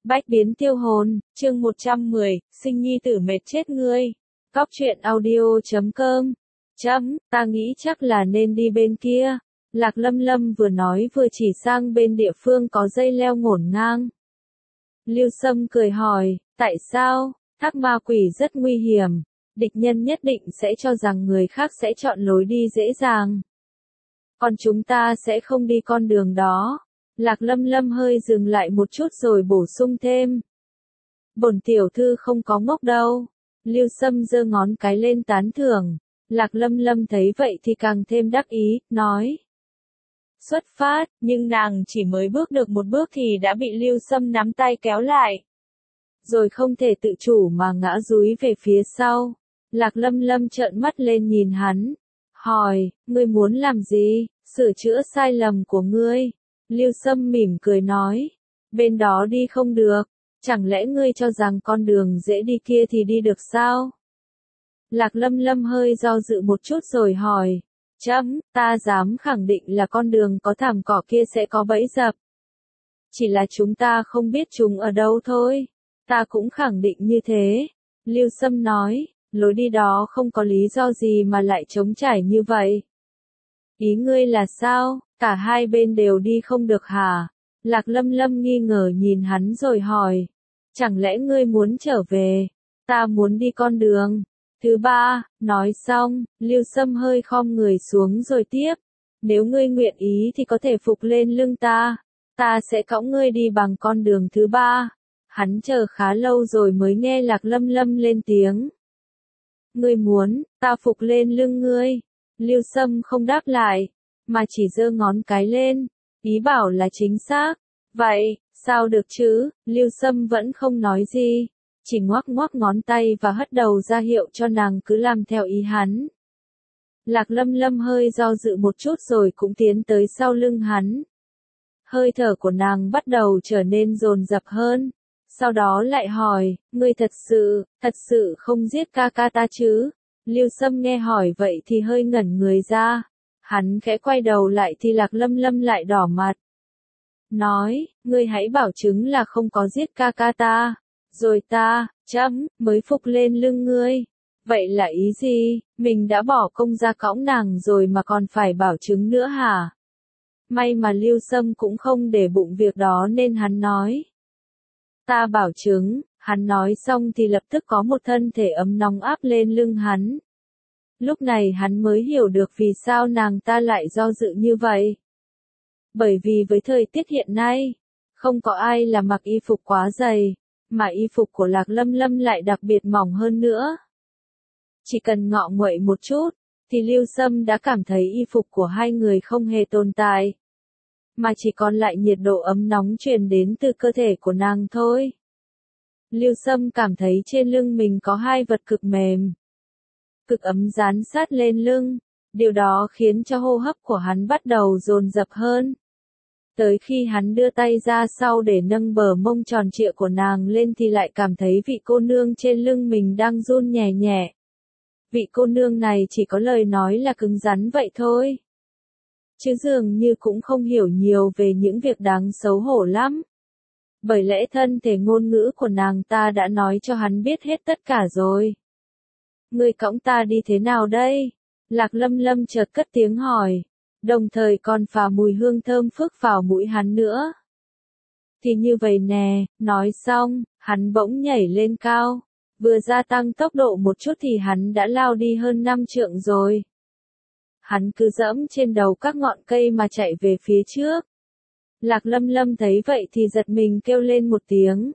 Bách biến tiêu hồn, chương 110, sinh nhi tử mệt chết ngươi. Cóc truyện audio.com. Ta nghĩ chắc là nên đi bên kia. Lạc Lâm Lâm vừa nói vừa chỉ sang bên địa phương có dây leo ngổn ngang. Lưu Sâm cười hỏi, tại sao? Thác ma quỷ rất nguy hiểm. Địch nhân nhất định sẽ cho rằng người khác sẽ chọn lối đi dễ dàng. Còn chúng ta sẽ không đi con đường đó. Lạc Lâm Lâm hơi dừng lại một chút rồi bổ sung thêm. Bổn tiểu thư không có ngốc đâu. Lưu Sâm giơ ngón cái lên tán thưởng. Lạc Lâm Lâm thấy vậy thì càng thêm đắc ý, nói. Xuất phát, nhưng nàng chỉ mới bước được một bước thì đã bị Lưu Sâm nắm tay kéo lại. Rồi không thể tự chủ mà ngã dúi về phía sau. Lạc Lâm Lâm trợn mắt lên nhìn hắn. Hỏi, ngươi muốn làm gì? Sửa chữa sai lầm của ngươi. Lưu Sâm mỉm cười nói. Bên đó đi không được. Chẳng lẽ ngươi cho rằng con đường dễ đi kia thì đi được sao? Lạc Lâm Lâm hơi do dự một chút rồi hỏi. Ta dám khẳng định là con đường có thảm cỏ kia sẽ có bẫy dập. Chỉ là chúng ta không biết chúng ở đâu thôi. Ta cũng khẳng định như thế. Lưu Sâm nói, lối đi đó không có lý do gì mà lại trống trải như vậy. Ý ngươi là sao? Cả hai bên đều đi không được hả? Lạc Lâm Lâm nghi ngờ nhìn hắn rồi hỏi. Chẳng lẽ ngươi muốn trở về? Ta muốn đi con đường thứ ba. Nói xong, Lưu Sâm hơi khom người xuống rồi tiếp. Nếu ngươi nguyện ý thì có thể phục lên lưng ta. Ta sẽ cõng ngươi đi bằng con đường thứ ba. Hắn chờ khá lâu rồi mới nghe Lạc Lâm Lâm lên tiếng. Ngươi muốn, ta phục lên lưng ngươi. Lưu Sâm không đáp lại, mà chỉ giơ ngón cái lên, ý bảo là chính xác. Vậy, sao được chứ? Lưu Sâm vẫn không nói gì, chỉ ngoắc ngoắc ngón tay và hất đầu ra hiệu cho nàng cứ làm theo ý hắn. Lạc Lâm Lâm hơi do dự một chút rồi cũng tiến tới sau lưng hắn. Hơi thở của nàng bắt đầu trở nên dồn dập hơn. Sau đó lại hỏi, ngươi thật sự không giết ca ca ta chứ? Lưu Sâm nghe hỏi vậy thì hơi ngẩn người ra. Hắn khẽ quay đầu lại thì Lạc Lâm Lâm lại đỏ mặt. Nói, ngươi hãy bảo chứng là không có giết ca ca ta. Rồi ta, mới phục lên lưng ngươi. Vậy là ý gì? Mình đã bỏ công ra cõng nàng rồi mà còn phải bảo chứng nữa hả? May mà Lưu Sâm cũng không để bụng việc đó nên hắn nói. Ta bảo chứng, hắn nói xong thì lập tức có một thân thể ấm nóng áp lên lưng hắn. Lúc này hắn mới hiểu được vì sao nàng ta lại do dự như vậy. Bởi vì với thời tiết hiện nay, không có ai là mặc y phục quá dày, mà y phục của Lạc Lâm Lâm lại đặc biệt mỏng hơn nữa. Chỉ cần ngọ nguậy một chút, thì Lưu Sâm đã cảm thấy y phục của hai người không hề tồn tại. Mà chỉ còn lại nhiệt độ ấm nóng truyền đến từ cơ thể của nàng thôi. Lưu Sâm cảm thấy trên lưng mình có hai vật cực mềm, cực ấm dán sát lên lưng, điều đó khiến cho hô hấp của hắn bắt đầu dồn dập hơn. Tới khi hắn đưa tay ra sau để nâng bờ mông tròn trịa của nàng lên thì lại cảm thấy vị cô nương trên lưng mình đang run nhẹ nhẹ. Vị cô nương này chỉ có lời nói là cứng rắn vậy thôi. Chứ dường như cũng không hiểu nhiều về những việc đáng xấu hổ lắm. Bởi lẽ thân thể ngôn ngữ của nàng ta đã nói cho hắn biết hết tất cả rồi. Ngươi cõng ta đi thế nào đây? Lạc Lâm Lâm chợt cất tiếng hỏi, đồng thời còn phả mùi hương thơm phức vào mũi hắn nữa. Thì như vậy nè, nói xong, hắn bỗng nhảy lên cao. Vừa gia tăng tốc độ một chút thì hắn đã lao đi hơn 5 trượng rồi. Hắn cứ dẫm trên đầu các ngọn cây mà chạy về phía trước. Lạc Lâm Lâm thấy vậy thì giật mình kêu lên một tiếng.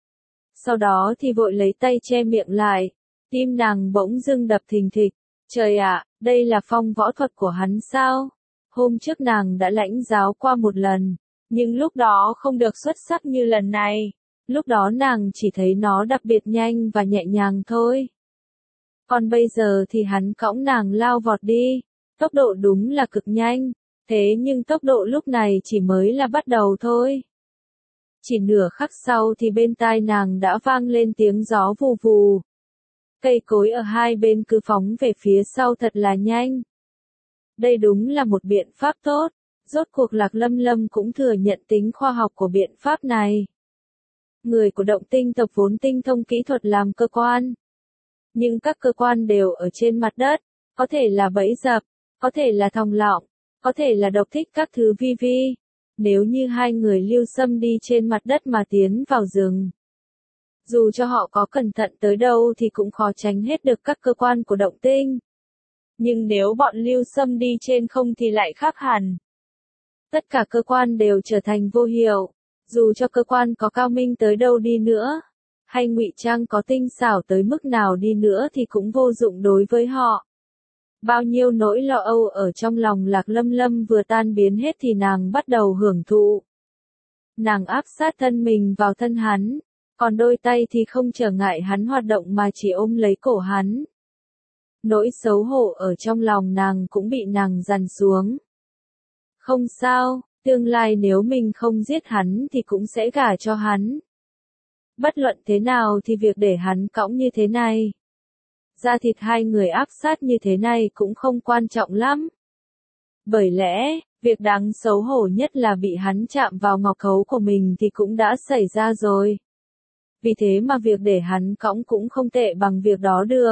Sau đó thì vội lấy tay che miệng lại. Tim nàng bỗng dưng đập thình thịch. Trời ạ, đây là phong võ thuật của hắn sao? Hôm trước nàng đã lãnh giáo qua một lần, nhưng lúc đó không được xuất sắc như lần này. Lúc đó nàng chỉ thấy nó đặc biệt nhanh và nhẹ nhàng thôi. Còn bây giờ thì hắn cõng nàng lao vọt đi. Tốc độ đúng là cực nhanh, thế nhưng tốc độ lúc này chỉ mới là bắt đầu thôi. Chỉ nửa khắc sau thì bên tai nàng đã vang lên tiếng gió vù vù. Cây cối ở hai bên cứ phóng về phía sau thật là nhanh. Đây đúng là một biện pháp tốt, rốt cuộc Lạc Lâm Lâm cũng thừa nhận tính khoa học của biện pháp này. Người của động tinh tộc vốn tinh thông kỹ thuật làm cơ quan. Nhưng các cơ quan đều ở trên mặt đất, có thể là bẫy dập, có thể là thòng lọng, có thể là độc thích các thứ vi vi. Nếu như hai người Lưu Sâm đi trên mặt đất mà tiến vào rừng, dù cho họ có cẩn thận tới đâu thì cũng khó tránh hết được các cơ quan của động tinh. Nhưng nếu bọn Lưu Sâm đi trên không thì lại khác hẳn. Tất cả cơ quan đều trở thành vô hiệu, dù cho cơ quan có cao minh tới đâu đi nữa, hay ngụy trang có tinh xảo tới mức nào đi nữa thì cũng vô dụng đối với họ. Bao nhiêu nỗi lo âu ở trong lòng Lạc Lâm Lâm vừa tan biến hết thì nàng bắt đầu hưởng thụ. Nàng áp sát thân mình vào thân hắn, còn đôi tay thì không trở ngại hắn hoạt động mà chỉ ôm lấy cổ hắn. Nỗi xấu hổ ở trong lòng nàng cũng bị nàng dằn xuống. Không sao, tương lai nếu mình không giết hắn thì cũng sẽ gả cho hắn. Bất luận thế nào thì việc để hắn cõng như thế này, da thịt hai người áp sát như thế này cũng không quan trọng lắm. Bởi lẽ, việc đáng xấu hổ nhất là bị hắn chạm vào ngọc khấu của mình thì cũng đã xảy ra rồi. Vì thế mà việc để hắn cõng cũng không tệ bằng việc đó được.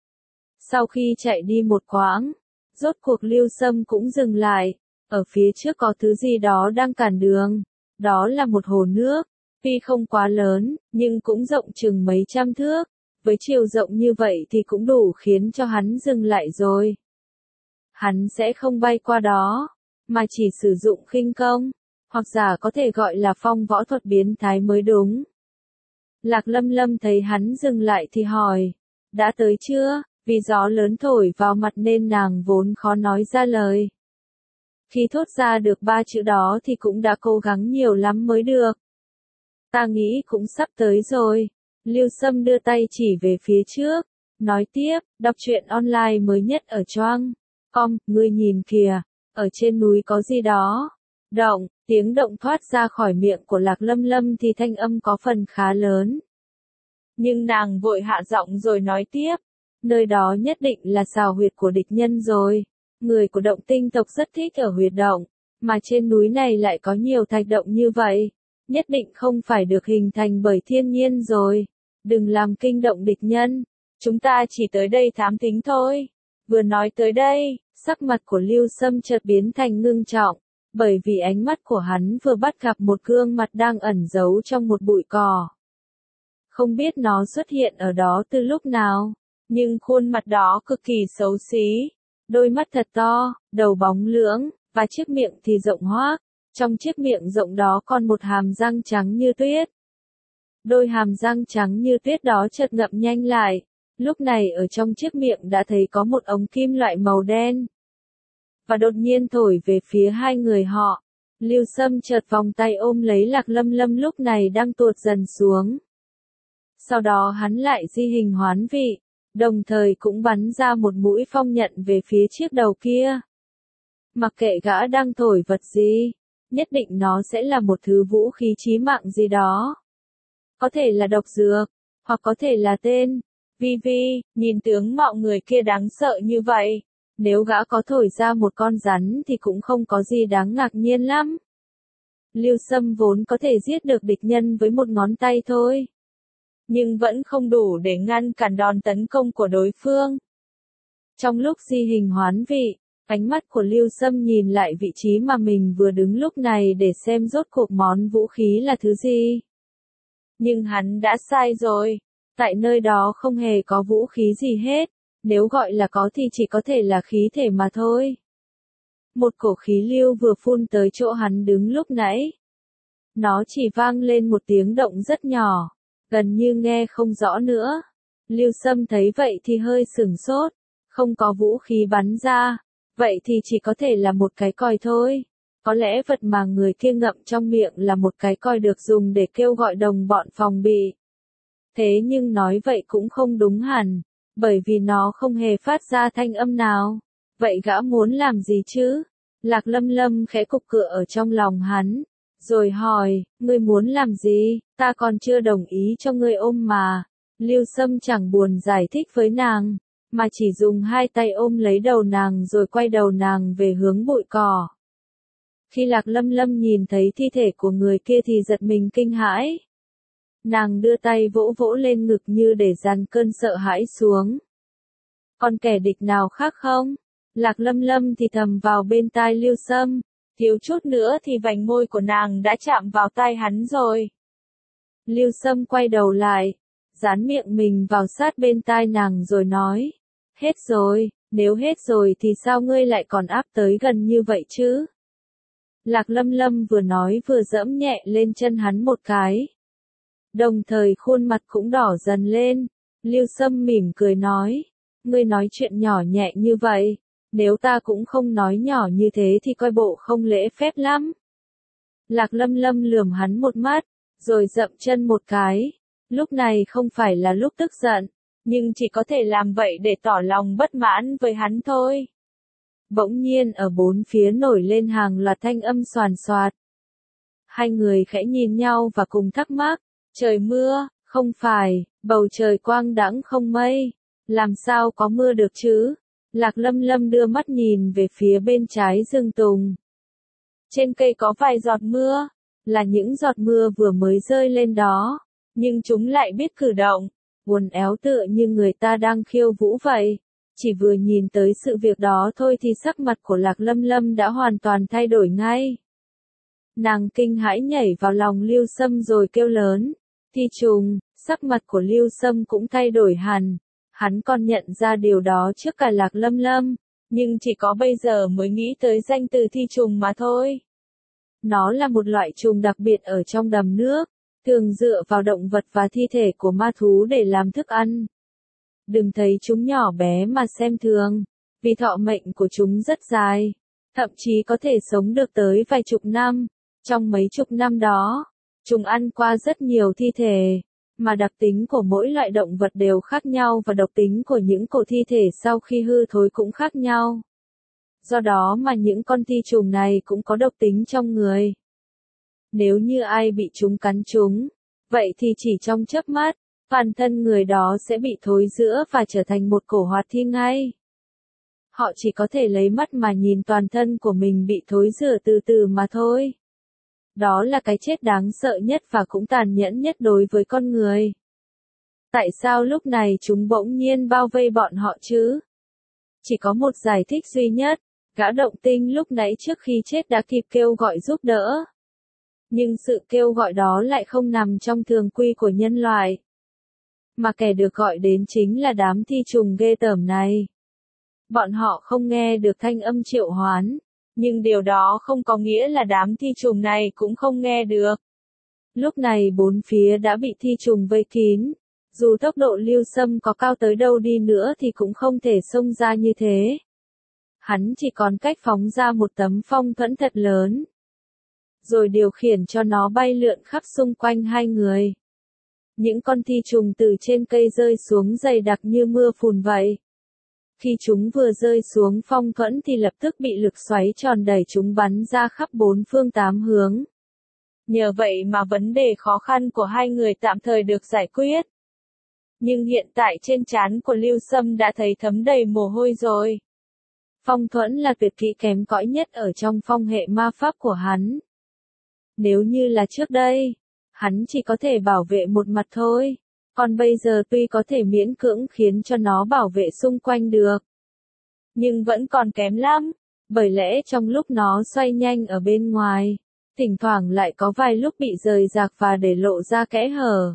Sau khi chạy đi một quãng, rốt cuộc Lưu Sâm cũng dừng lại, ở phía trước có thứ gì đó đang cản đường, đó là một hồ nước, tuy không quá lớn, nhưng cũng rộng chừng mấy trăm thước, với chiều rộng như vậy thì cũng đủ khiến cho hắn dừng lại rồi. Hắn sẽ không bay qua đó, mà chỉ sử dụng khinh công, hoặc giả có thể gọi là phong võ thuật biến thái mới đúng. Lạc Lâm Lâm thấy hắn dừng lại thì hỏi, đã tới chưa? Vì gió lớn thổi vào mặt nên nàng vốn khó nói ra lời. Khi thốt ra được 3 chữ đó thì cũng đã cố gắng nhiều lắm mới được. Ta nghĩ cũng sắp tới rồi. Lưu Sâm đưa tay chỉ về phía trước, nói tiếp, đọc truyện online mới nhất ở Choang.com, ngươi nhìn kìa, ở trên núi có gì đó. Động, tiếng động thoát ra khỏi miệng của Lạc Lâm Lâm thì thanh âm có phần khá lớn. Nhưng nàng vội hạ giọng rồi nói tiếp, nơi đó nhất định là xào huyệt của địch nhân rồi. Người của động tinh tộc rất thích ở huyệt động, mà trên núi này lại có nhiều thạch động như vậy. Nhất định không phải được hình thành bởi thiên nhiên rồi. Đừng làm kinh động địch nhân. Chúng ta chỉ tới đây thám thính thôi. Vừa nói tới đây, sắc mặt của Lưu Sâm chợt biến thành ngưng trọng, bởi vì ánh mắt của hắn vừa bắt gặp một gương mặt đang ẩn giấu trong một bụi cỏ. Không biết nó xuất hiện ở đó từ lúc nào, nhưng khuôn mặt đó cực kỳ xấu xí. Đôi mắt thật to, đầu bóng lưỡng, và chiếc miệng thì rộng hoác. Trong chiếc miệng rộng đó còn một hàm răng trắng như tuyết. Đôi hàm răng trắng như tuyết đó chợt ngậm nhanh lại. Lúc này ở trong chiếc miệng đã thấy có một ống kim loại màu đen. Và đột nhiên thổi về phía hai người họ. Lưu Sâm chợt vòng tay ôm lấy Lạc Lâm Lâm lúc này đang tuột dần xuống. Sau đó hắn lại di hình hoán vị, đồng thời cũng bắn ra một mũi phong nhận về phía chiếc đầu kia. Mặc kệ gã đang thổi vật gì, nhất định nó sẽ là một thứ vũ khí chí mạng gì đó. Có thể là độc dược, hoặc có thể là tên. Vi Vi, nhìn tướng mạo người kia đáng sợ như vậy. Nếu gã có thổi ra một con rắn thì cũng không có gì đáng ngạc nhiên lắm. Lưu Sâm vốn có thể giết được địch nhân với một ngón tay thôi. Nhưng vẫn không đủ để ngăn cản đòn tấn công của đối phương. Trong lúc di hình hoán vị, ánh mắt của Lưu Sâm nhìn lại vị trí mà mình vừa đứng lúc này để xem rốt cuộc món vũ khí là thứ gì. Nhưng hắn đã sai rồi. Tại nơi đó không hề có vũ khí gì hết. Nếu gọi là có thì chỉ có thể là khí thể mà thôi. Một cổ khí lưu vừa phun tới chỗ hắn đứng lúc nãy. Nó chỉ vang lên một tiếng động rất nhỏ, gần như nghe không rõ nữa. Lưu Sâm thấy vậy thì hơi sửng sốt. Không có vũ khí bắn ra. Vậy thì chỉ có thể là một cái còi thôi. Có lẽ vật mà người kia ngậm trong miệng là một cái còi được dùng để kêu gọi đồng bọn phòng bị. Thế nhưng nói vậy cũng không đúng hẳn, bởi vì nó không hề phát ra thanh âm nào. Vậy gã muốn làm gì chứ? Lạc Lâm Lâm khẽ cục cựa ở trong lòng hắn, rồi hỏi, ngươi muốn làm gì? Ta còn chưa đồng ý cho ngươi ôm mà. Lưu Sâm chẳng buồn giải thích với nàng, mà chỉ dùng hai tay ôm lấy đầu nàng rồi quay đầu nàng về hướng bụi cỏ. Khi Lạc Lâm Lâm nhìn thấy thi thể của người kia thì giật mình kinh hãi. Nàng đưa tay vỗ vỗ lên ngực như để dàn cơn sợ hãi xuống. Còn kẻ địch nào khác không? Lạc Lâm Lâm thì thầm vào bên tai Lưu Sâm, thiếu chút nữa thì vành môi của nàng đã chạm vào tai hắn rồi. Lưu Sâm quay đầu lại, dán miệng mình vào sát bên tai nàng rồi nói, hết rồi, nếu hết rồi thì sao ngươi lại còn áp tới gần như vậy chứ? Lạc Lâm Lâm vừa nói vừa giẫm nhẹ lên chân hắn một cái. Đồng thời khuôn mặt cũng đỏ dần lên, Lưu Sâm mỉm cười nói, ngươi nói chuyện nhỏ nhẹ như vậy, nếu ta cũng không nói nhỏ như thế thì coi bộ không lễ phép lắm. Lạc Lâm Lâm lườm hắn một mắt, rồi dậm chân một cái, lúc này không phải là lúc tức giận, nhưng chỉ có thể làm vậy để tỏ lòng bất mãn với hắn thôi. Bỗng nhiên ở bốn phía nổi lên hàng loạt thanh âm xoàn xoạt. Hai người khẽ nhìn nhau và cùng thắc mắc, trời mưa, không phải, bầu trời quang đãng không mây, làm sao có mưa được chứ? Lạc Lâm Lâm đưa mắt nhìn về phía bên trái rừng tùng. Trên cây có vài giọt mưa, là những giọt mưa vừa mới rơi lên đó, nhưng chúng lại biết cử động, uốn éo tựa như người ta đang khiêu vũ vậy. Chỉ vừa nhìn tới sự việc đó thôi thì sắc mặt của Lạc Lâm Lâm đã hoàn toàn thay đổi ngay. Nàng kinh hãi nhảy vào lòng Lưu Sâm rồi kêu lớn, Thi Trùng, sắc mặt của Lưu Sâm cũng thay đổi hẳn. Hắn còn nhận ra điều đó trước cả Lạc Lâm Lâm, nhưng chỉ có bây giờ mới nghĩ tới danh từ thi trùng mà thôi. Nó là một loại trùng đặc biệt ở trong đầm nước, thường dựa vào động vật và thi thể của ma thú để làm thức ăn. Đừng thấy chúng nhỏ bé mà xem thường, vì thọ mệnh của chúng rất dài, thậm chí có thể sống được tới vài chục năm. Trong mấy chục năm đó, chúng ăn qua rất nhiều thi thể. Mà đặc tính của mỗi loại động vật đều khác nhau và độc tính của những cổ thi thể sau khi hư thối cũng khác nhau. Do đó mà những con thi trùng này cũng có độc tính trong người. Nếu như ai bị chúng cắn trúng, vậy thì chỉ trong chớp mắt, toàn thân người đó sẽ bị thối rữa và trở thành một cổ hoạt thi ngay. Họ chỉ có thể lấy mắt mà nhìn toàn thân của mình bị thối rữa từ từ mà thôi. Đó là cái chết đáng sợ nhất và cũng tàn nhẫn nhất đối với con người. Tại sao lúc này chúng bỗng nhiên bao vây bọn họ chứ? Chỉ có một giải thích duy nhất, gã động tinh lúc nãy trước khi chết đã kịp kêu gọi giúp đỡ. Nhưng sự kêu gọi đó lại không nằm trong thường quy của nhân loại. Mà kẻ được gọi đến chính là đám thi trùng ghê tởm này. Bọn họ không nghe được thanh âm triệu hoán. Nhưng điều đó không có nghĩa là đám thi trùng này cũng không nghe được. Lúc này bốn phía đã bị thi trùng vây kín. Dù tốc độ Lưu Sâm có cao tới đâu đi nữa thì cũng không thể xông ra như thế. Hắn chỉ còn cách phóng ra một tấm phong thuẫn thật lớn. Rồi điều khiển cho nó bay lượn khắp xung quanh hai người. Những con thi trùng từ trên cây rơi xuống dày đặc như mưa phùn vậy. Khi chúng vừa rơi xuống phong thuẫn thì lập tức bị lực xoáy tròn đẩy chúng bắn ra khắp bốn phương tám hướng. Nhờ vậy mà vấn đề khó khăn của hai người tạm thời được giải quyết. Nhưng hiện tại trên trán của Lưu Sâm đã thấy thấm đầy mồ hôi rồi. Phong thuẫn là tuyệt kỹ kém cỏi nhất ở trong phong hệ ma pháp của hắn. Nếu như là trước đây, hắn chỉ có thể bảo vệ một mặt thôi. Còn bây giờ tuy có thể miễn cưỡng khiến cho nó bảo vệ xung quanh được. Nhưng vẫn còn kém lắm, bởi lẽ trong lúc nó xoay nhanh ở bên ngoài, thỉnh thoảng lại có vài lúc bị rời rạc và để lộ ra kẽ hở.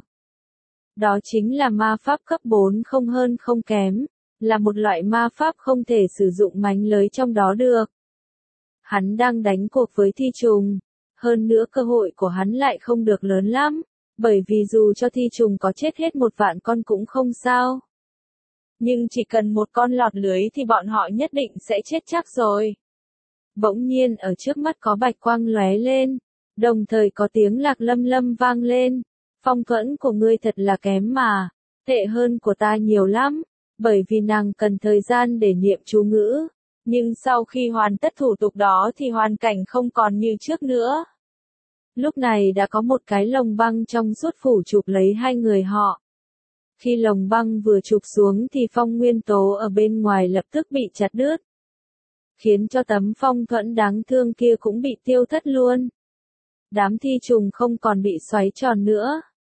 Đó chính là ma pháp cấp 4 không hơn không kém, là một loại ma pháp không thể sử dụng mánh lới trong đó được. Hắn đang đánh cuộc với thi trùng, hơn nữa cơ hội của hắn lại không được lớn lắm. Bởi vì dù cho thi trùng có chết hết 1.000.000 con cũng không sao. Nhưng chỉ cần một con lọt lưới thì bọn họ nhất định sẽ chết chắc rồi. Bỗng nhiên ở trước mắt có bạch quang lóe lên, đồng thời có tiếng Lạc Lâm Lâm vang lên. Phong thuẫn của ngươi thật là kém mà, tệ hơn của ta nhiều lắm, bởi vì nàng cần thời gian để niệm chú ngữ. Nhưng sau khi hoàn tất thủ tục đó thì hoàn cảnh không còn như trước nữa. Lúc này đã có một cái lồng băng trong suốt phủ chụp lấy hai người họ. Khi lồng băng vừa chụp xuống thì phong nguyên tố ở bên ngoài lập tức bị chặt đứt. Khiến cho tấm phong thuẫn đáng thương kia cũng bị tiêu thất luôn. Đám thi trùng không còn bị xoáy tròn nữa.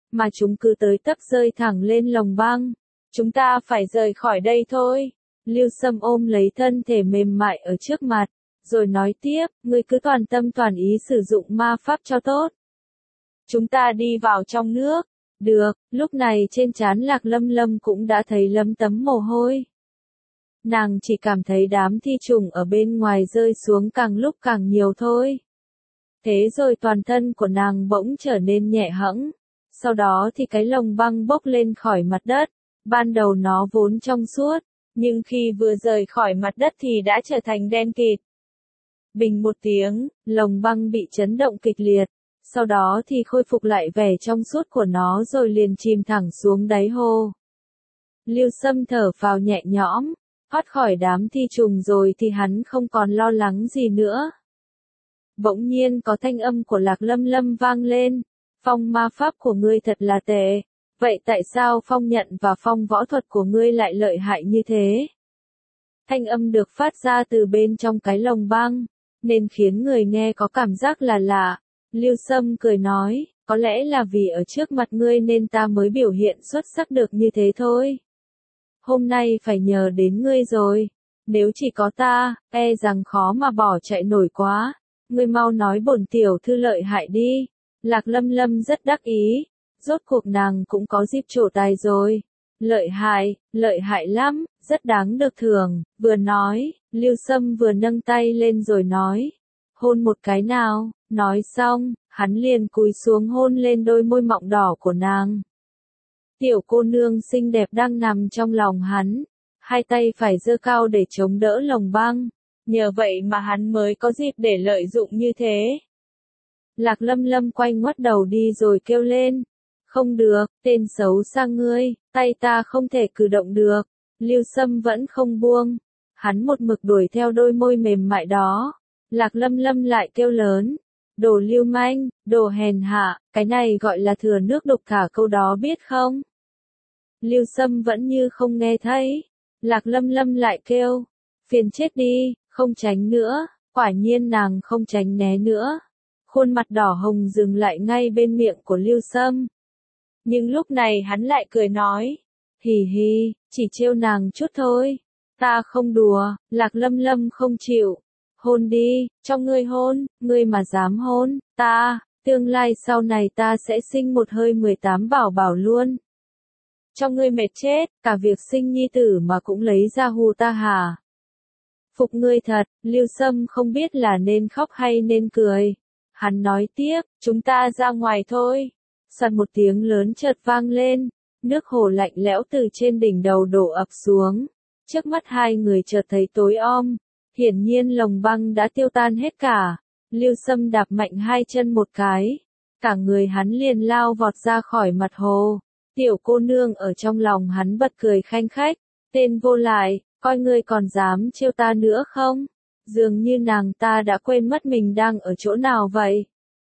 mà chúng cứ tới tấp rơi thẳng lên lồng băng. Chúng ta phải rời khỏi đây thôi. Lưu Sâm ôm lấy thân thể mềm mại ở trước mặt, rồi nói tiếp, ngươi cứ toàn tâm toàn ý sử dụng ma pháp cho tốt. Chúng ta đi vào trong nước. Được, lúc này trên trán Lạc Lâm Lâm cũng đã thấy lấm tấm mồ hôi. Nàng chỉ cảm thấy đám thi trùng ở bên ngoài rơi xuống càng lúc càng nhiều thôi. Thế rồi toàn thân của nàng bỗng trở nên nhẹ hẫng. Sau đó thì cái lồng băng bốc lên khỏi mặt đất. Ban đầu nó vốn trong suốt, nhưng khi vừa rời khỏi mặt đất thì đã trở thành đen kịt. Bình một tiếng, lồng băng bị chấn động kịch liệt. Sau đó thì khôi phục lại vẻ trong suốt của nó rồi liền chìm thẳng xuống đáy hồ. Lưu Sâm thở phào nhẹ nhõm, thoát khỏi đám thi trùng rồi thì hắn không còn lo lắng gì nữa. Bỗng nhiên có thanh âm của Lạc Lâm Lâm vang lên, phong ma pháp của ngươi thật là tệ, vậy tại sao phong nhận và phong võ thuật của ngươi lại lợi hại như thế? Thanh âm được phát ra từ bên trong cái lồng băng, nên khiến người nghe có cảm giác là lạ. Lưu Sâm cười nói, có lẽ là vì ở trước mặt ngươi nên ta mới biểu hiện xuất sắc được như thế thôi. Hôm nay phải nhờ đến ngươi rồi, nếu chỉ có ta, e rằng khó mà bỏ chạy nổi quá. Ngươi mau nói bổn tiểu thư lợi hại đi. Lạc Lâm Lâm rất đắc ý, rốt cuộc nàng cũng có dịp trổ tài rồi. Lợi hại lắm, rất đáng được thưởng. Vừa nói, Lưu Sâm vừa nâng tay lên rồi nói, hôn một cái nào. Nói xong, hắn liền cúi xuống hôn lên đôi môi mọng đỏ của nàng. Tiểu cô nương xinh đẹp đang nằm trong lòng hắn, hai tay phải giơ cao để chống đỡ lồng băng, nhờ vậy mà hắn mới có dịp để lợi dụng như thế. Lạc Lâm Lâm quay ngoắt đầu đi rồi kêu lên, không được, tên xấu xa ngươi, tay ta không thể cử động được. Lưu Sâm vẫn không buông, hắn một mực đuổi theo đôi môi mềm mại đó. Lạc Lâm Lâm lại kêu lớn, đồ lưu manh, đồ hèn hạ, cái này gọi là thừa nước đục thả câu đó biết không? Lưu Sâm vẫn như không nghe thấy. Lạc Lâm Lâm lại kêu, phiền chết đi, không tránh nữa. Quả nhiên nàng không tránh né nữa. Khuôn mặt đỏ hồng dừng lại ngay bên miệng của Lưu Sâm. Nhưng lúc này hắn lại cười nói, hì hì, chỉ trêu nàng chút thôi. Ta không đùa. Lạc Lâm Lâm không chịu. Hôn đi, cho ngươi hôn, ngươi mà dám hôn, ta, tương lai sau này ta sẽ sinh một hơi 18 bảo bảo luôn. Cho ngươi mệt chết, cả việc sinh nhi tử mà cũng lấy ra hù ta hả? Phục ngươi thật. Lưu Sâm không biết là nên khóc hay nên cười. Hắn nói tiếp, chúng ta ra ngoài thôi. Soạt một tiếng lớn chợt vang lên, nước hồ lạnh lẽo từ trên đỉnh đầu đổ ập xuống. Trước mắt hai người chợt thấy tối om. Hiển nhiên lồng băng đã tiêu tan hết cả. Lưu Sâm đạp mạnh hai chân một cái. Cả người hắn liền lao vọt ra khỏi mặt hồ. Tiểu cô nương ở trong lòng hắn bật cười khanh khách. Tên vô lại, coi ngươi còn dám trêu ta nữa không? Dường như nàng ta đã quên mất mình đang ở chỗ nào vậy.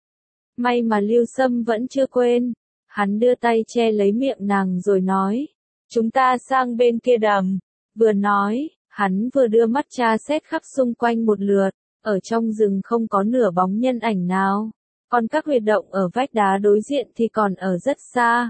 May mà Lưu Sâm vẫn chưa quên. Hắn đưa tay che lấy miệng nàng rồi nói. Chúng ta sang bên kia đầm. Vừa nói, hắn vừa đưa mắt tra xét khắp xung quanh một lượt, ở trong rừng không có nửa bóng nhân ảnh nào, còn các huyệt động ở vách đá đối diện thì còn ở rất xa.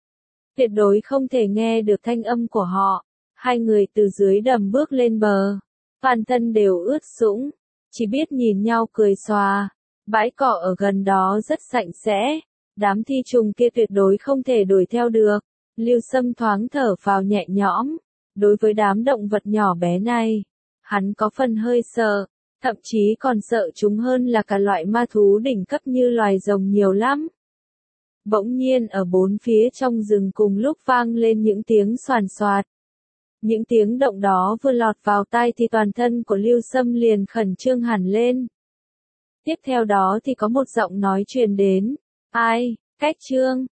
Tuyệt đối không thể nghe được thanh âm của họ. Hai người từ dưới đầm bước lên bờ, toàn thân đều ướt sũng, chỉ biết nhìn nhau cười xòa. Bãi cỏ ở gần đó rất sạch sẽ, đám thi trùng kia tuyệt đối không thể đuổi theo được. Lưu Sâm thoáng thở phào nhẹ nhõm. Đối với đám động vật nhỏ bé này, hắn có phần hơi sợ, thậm chí còn sợ chúng hơn là cả loại ma thú đỉnh cấp như loài rồng nhiều lắm. Bỗng nhiên ở bốn phía trong rừng cùng lúc vang lên những tiếng xoàn xoạt. Những tiếng động đó vừa lọt vào tai thì toàn thân của Lưu Sâm liền khẩn trương hẳn lên. Tiếp theo đó thì có một giọng nói truyền đến, ai, Cách Trương,